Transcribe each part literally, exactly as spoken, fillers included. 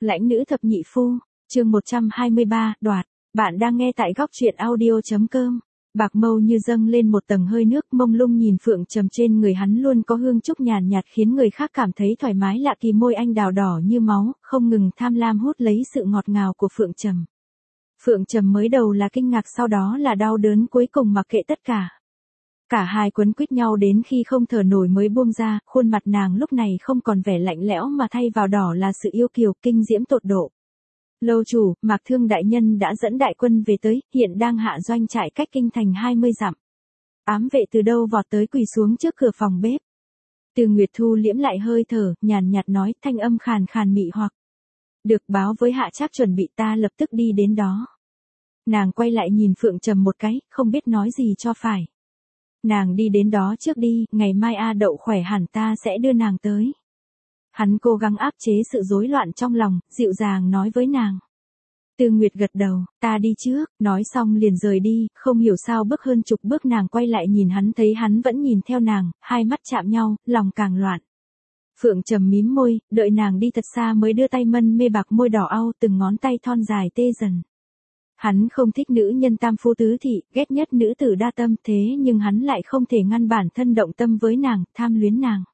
Lãnh nữ thập nhị phu, chương một trăm hai mươi ba, đoạt. Bạn đang nghe tại góc truyện audio.com. Bạc mâu như dâng lên một tầng hơi nước mông lung nhìn Phượng Trầm trên người hắn luôn có hương trúc nhàn nhạt khiến người khác cảm thấy thoải mái lạ kỳ môi anh đào đỏ như máu, không ngừng tham lam hút lấy sự ngọt ngào của Phượng Trầm. Phượng Trầm mới đầu là kinh ngạc sau đó là đau đớn cuối cùng mặc kệ tất cả. Cả hai quấn quýt nhau đến khi không thở nổi mới buông ra, khuôn mặt nàng lúc này không còn vẻ lạnh lẽo mà thay vào đỏ là sự yêu kiều kinh diễm tột độ. Lâu chủ, Mạc Thương đại nhân đã dẫn đại quân về tới, hiện đang hạ doanh trại cách kinh thành hai mươi dặm. Ám vệ từ đâu vọt tới quỳ xuống trước cửa phòng bếp. Từ Nguyệt Thu liễm lại hơi thở, nhàn nhạt nói, thanh âm khàn khàn mị hoặc. Được, báo với hạ trác chuẩn bị, ta lập tức đi đến đó. Nàng quay lại nhìn Phượng Trầm một cái, không biết nói gì cho phải. Nàng đi đến đó trước đi, ngày mai A Đậu khỏe hẳn ta sẽ đưa nàng tới. Hắn cố gắng áp chế sự rối loạn trong lòng, dịu dàng nói với nàng. Từ Nguyệt gật đầu, ta đi trước, nói xong liền rời đi, không hiểu sao bước hơn chục bước nàng quay lại nhìn hắn thấy hắn vẫn nhìn theo nàng, hai mắt chạm nhau, lòng càng loạn. Phượng Trầm mím môi, đợi nàng đi thật xa mới đưa tay mân mê bạc môi đỏ au từng ngón tay thon dài tê dần. Hắn không thích nữ nhân tam phu tứ thị, ghét nhất nữ tử đa tâm thế nhưng hắn lại không thể ngăn bản thân động tâm với nàng, tham luyến nàng.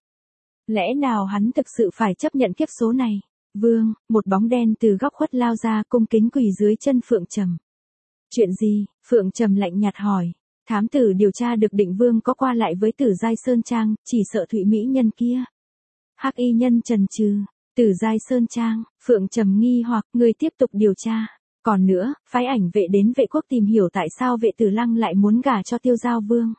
Lẽ nào hắn thực sự phải chấp nhận kiếp số này? Vương, một bóng đen từ góc khuất lao ra cung kính quỳ dưới chân Phượng Trầm. Chuyện gì? Phượng Trầm lạnh nhạt hỏi. Thám tử điều tra được Định Vương có qua lại với Tử Giai Sơn Trang, chỉ sợ Thụy Mỹ nhân kia. Hắc y nhân trần trừ. Tử Giai Sơn Trang, Phượng Trầm nghi hoặc người tiếp tục điều tra. Còn nữa, phái ảnh vệ đến vệ quốc tìm hiểu tại sao vệ tử lăng lại muốn gả cho Tiêu Giao Vương.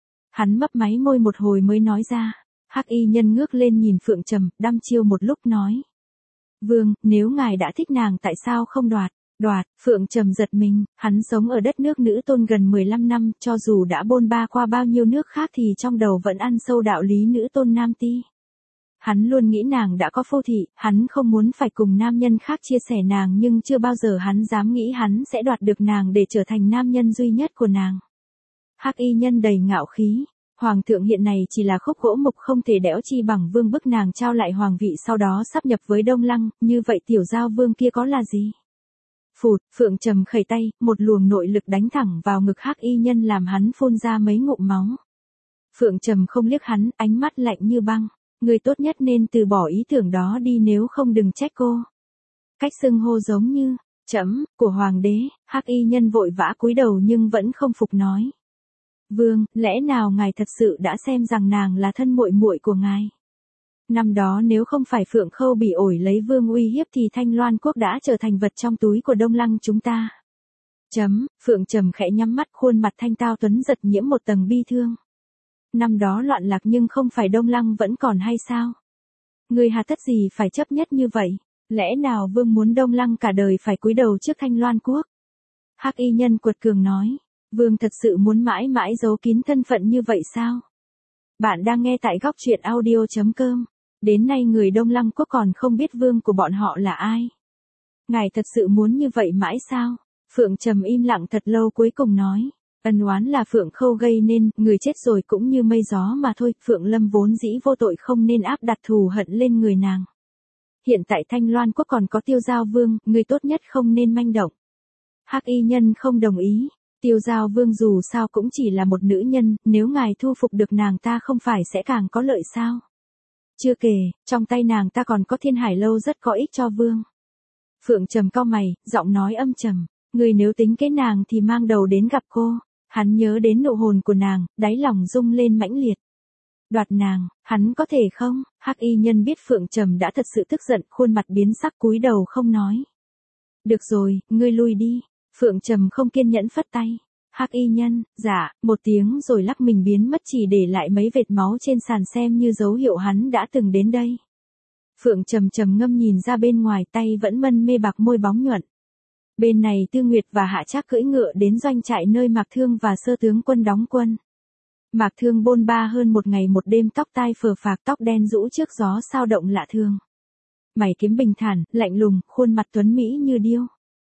Hắn mấp máy môi một hồi mới nói ra. Hắc y nhân ngước lên nhìn Phượng Trầm, đăm chiêu một lúc nói. Vương, nếu ngài đã thích nàng tại sao không đoạt? Đoạt, Phượng Trầm giật mình, hắn sống ở đất nước nữ tôn gần mười lăm năm, cho dù đã bôn ba qua bao nhiêu nước khác thì trong đầu vẫn ăn sâu đạo lý nữ tôn nam ti. Hắn luôn nghĩ nàng đã có phu thị, hắn không muốn phải cùng nam nhân khác chia sẻ nàng nhưng chưa bao giờ hắn dám nghĩ hắn sẽ đoạt được nàng để trở thành nam nhân duy nhất của nàng. Hắc y nhân đầy ngạo khí. Hoàng thượng hiện này chỉ là khúc gỗ mục không thể đẽo chi bằng vương bức nàng trao lại hoàng vị sau đó sáp nhập với Đông Lăng, như vậy tiểu giao vương kia có là gì? Phụt, Phượng Trầm khẩy tay, một luồng nội lực đánh thẳng vào ngực Hắc y nhân làm hắn phun ra mấy ngụm máu. Phượng Trầm không liếc hắn, ánh mắt lạnh như băng. Người tốt nhất nên từ bỏ ý tưởng đó đi nếu không đừng trách cô. Cách xưng hô giống như, chấm, của hoàng đế, Hắc y nhân vội vã cúi đầu nhưng vẫn không phục nói. Vương, lẽ nào ngài thật sự đã xem rằng nàng là thân muội muội của ngài? Năm đó nếu không phải Phượng Khâu bị ổi lấy vương uy hiếp thì Thanh Loan quốc đã trở thành vật trong túi của Đông Lăng chúng ta. Chấm, Phượng Trầm khẽ nhắm mắt khuôn mặt thanh tao tuấn giật nhiễm một tầng bi thương. Năm đó loạn lạc nhưng không phải Đông Lăng vẫn còn hay sao? Người hà tất gì phải chấp nhất như vậy? Lẽ nào vương muốn Đông Lăng cả đời phải cúi đầu trước Thanh Loan quốc? Hắc y nhân quật cường nói. Vương thật sự muốn mãi mãi giấu kín thân phận như vậy sao? Bạn đang nghe tại góc truyện audio.com. Đến nay người Đông Lăng quốc còn không biết vương của bọn họ là ai. Ngài thật sự muốn như vậy mãi sao? Phượng Trầm im lặng thật lâu cuối cùng nói. Ân oán là Phượng Khâu gây nên, người chết rồi cũng như mây gió mà thôi, Phượng Lâm vốn dĩ vô tội không nên áp đặt thù hận lên người nàng. Hiện tại Thanh Loan quốc còn có Tiêu Giao Vương, người tốt nhất không nên manh động. Hắc y nhân không đồng ý. Tiêu Giao Vương dù sao cũng chỉ là một nữ nhân, nếu ngài thu phục được nàng ta không phải sẽ càng có lợi sao? Chưa kể, trong tay nàng ta còn có Thiên Hải Lâu rất có ích cho vương. Phượng Trầm cau mày, giọng nói âm trầm, người nếu tính kế nàng thì mang đầu đến gặp cô. Hắn nhớ đến nụ hôn của nàng, đáy lòng rung lên mãnh liệt. Đoạt nàng, hắn có thể không? Hắc y nhân biết Phượng Trầm đã thật sự tức giận, khuôn mặt biến sắc cúi đầu không nói. Được rồi, ngươi lui đi. Phượng Trầm không kiên nhẫn phất tay. Hắc y nhân, dạ, một tiếng rồi lắc mình biến mất chỉ để lại mấy vệt máu trên sàn xem như dấu hiệu hắn đã từng đến đây. Phượng Trầm trầm ngâm nhìn ra bên ngoài tay vẫn mân mê bạc môi bóng nhuận. Bên này Tư Nguyệt và Hạ Trác cưỡi ngựa đến doanh trại nơi Mạc Thương và Sơ tướng quân đóng quân. Mạc Thương bôn ba hơn một ngày một đêm tóc tai phờ phạc tóc đen rũ trước gió sao động lạ thường. Mày kiếm bình thản, lạnh lùng, khuôn mặt tuấn mỹ như điêu.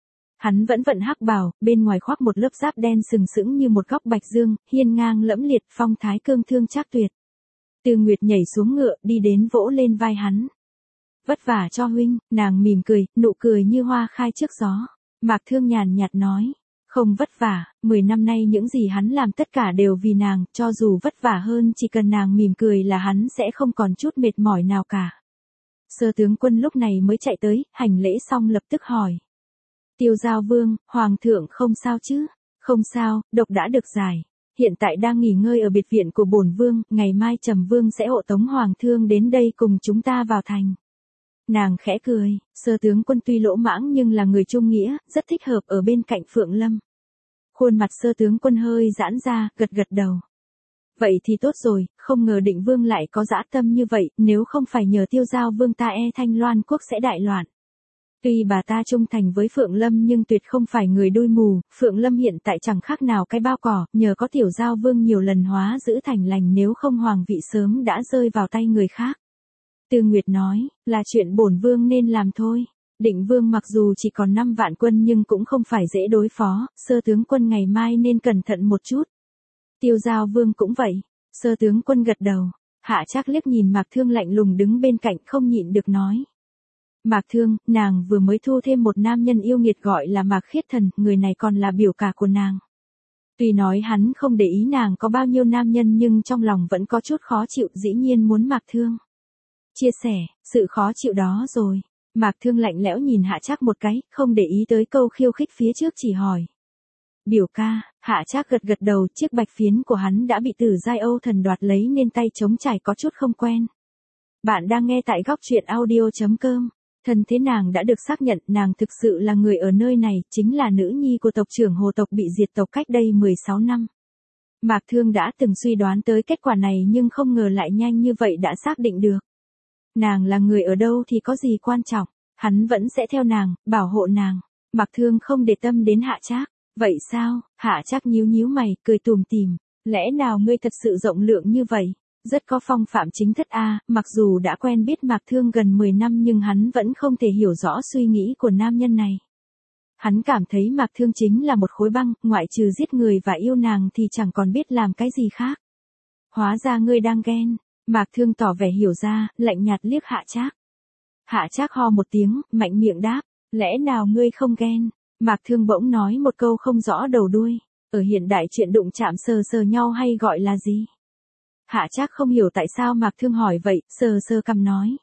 Hắn vẫn vận hắc bào, bên ngoài khoác một lớp giáp đen sừng sững như một góc bạch dương, hiên ngang lẫm liệt, phong thái cương thương trác tuyệt. Tư Nguyệt nhảy xuống ngựa, đi đến vỗ lên vai hắn. Vất vả cho huynh, nàng mỉm cười, nụ cười như hoa khai trước gió. Mạc Thương nhàn nhạt nói, không vất vả, mười năm nay những gì hắn làm tất cả đều vì nàng, cho dù vất vả hơn chỉ cần nàng mỉm cười là hắn sẽ không còn chút mệt mỏi nào cả. Sơ tướng quân lúc này mới chạy tới, hành lễ xong lập tức hỏi. Tiêu Giao Vương, Hoàng thượng không sao chứ? Không sao, độc đã được giải. Hiện tại đang nghỉ ngơi ở biệt viện của bổn vương, ngày mai Trầm Vương sẽ hộ tống Hoàng thương đến đây cùng chúng ta vào thành. Nàng khẽ cười, sơ tướng quân tuy lỗ mãng nhưng là người trung nghĩa, rất thích hợp ở bên cạnh Phượng Lâm. Khuôn mặt sơ tướng quân hơi giãn ra, gật gật đầu. Vậy thì tốt rồi, không ngờ Định Vương lại có dã tâm như vậy, nếu không phải nhờ Tiêu Giao Vương ta e Thanh Loan quốc sẽ đại loạn. Tuy bà ta trung thành với Phượng Lâm nhưng tuyệt không phải người đuôi mù, Phượng Lâm hiện tại chẳng khác nào cái bao cỏ, nhờ có Tiểu Giao Vương nhiều lần hóa giữ thành lành, nếu không hoàng vị sớm đã rơi vào tay người khác. Tư Nguyệt nói, là chuyện bổn vương nên làm thôi. Định Vương mặc dù chỉ còn năm vạn quân nhưng cũng không phải dễ đối phó, sơ tướng quân ngày mai nên cẩn thận một chút. Tiêu Giao Vương cũng vậy, sơ tướng quân gật đầu. Hạ Trác liếc nhìn Mạc Thương lạnh lùng đứng bên cạnh không nhịn được nói. Mạc Thương, nàng vừa mới thu thêm một nam nhân yêu nghiệt gọi là Mạc Khiết Thần, người này còn là biểu ca của nàng. Tuy nói hắn không để ý nàng có bao nhiêu nam nhân nhưng trong lòng vẫn có chút khó chịu, dĩ nhiên muốn Mạc Thương chia sẻ sự khó chịu đó rồi. Mạc Thương lạnh lẽo nhìn Hạ Trác một cái, không để ý tới câu khiêu khích phía trước, chỉ hỏi. Biểu ca, Hạ Trác gật gật đầu, chiếc bạch phiến của hắn đã bị Tử Giai Âu Thần đoạt lấy nên tay trống trải có chút không quen. Bạn đang nghe tại góc truyện audio chấm com. Thân thế nàng đã được xác nhận, nàng thực sự là người ở nơi này, chính là nữ nhi của tộc trưởng Hồ tộc bị diệt tộc cách đây mười sáu năm. Mạc Thương đã từng suy đoán tới kết quả này nhưng không ngờ lại nhanh như vậy đã xác định được. Nàng là người ở đâu thì có gì quan trọng, hắn vẫn sẽ theo nàng, bảo hộ nàng. Mạc Thương không để tâm đến Hạ Trác. Vậy sao? Hạ Trác nhíu nhíu mày, cười tủm tỉm. Lẽ nào ngươi thật sự rộng lượng như vậy? Rất có phong phạm chính thất a. Mặc dù đã quen biết Mạc Thương gần mười năm nhưng hắn vẫn không thể hiểu rõ suy nghĩ của nam nhân này. Hắn cảm thấy Mạc Thương chính là một khối băng, ngoại trừ giết người và yêu nàng thì chẳng còn biết làm cái gì khác. Hóa ra ngươi đang ghen. Mạc Thương tỏ vẻ hiểu ra, lạnh nhạt liếc Hạ Trác. Hạ Trác ho một tiếng, mạnh miệng đáp, lẽ nào ngươi không ghen? Mạc Thương bỗng nói một câu không rõ đầu đuôi, ở hiện đại chuyện đụng chạm sờ sờ nhau hay gọi là gì? Hạ Trác không hiểu tại sao Mạc Thương hỏi vậy, sờ sờ cằm nói.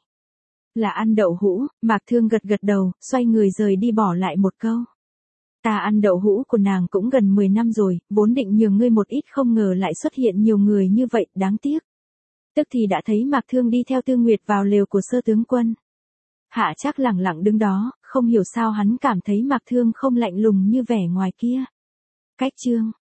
Là ăn đậu hũ. Mạc Thương gật gật đầu, xoay người rời đi bỏ lại một câu. Ta ăn đậu hũ của nàng cũng gần mười năm rồi, vốn định nhường ngươi một ít không ngờ lại xuất hiện nhiều người như vậy, đáng tiếc. Tức thì đã thấy Mạc Thương đi theo Tư Nguyệt vào lều của sơ tướng quân. Hạ Trác lẳng lặng đứng đó, không hiểu sao hắn cảm thấy Mạc Thương không lạnh lùng như vẻ ngoài kia. Cách chương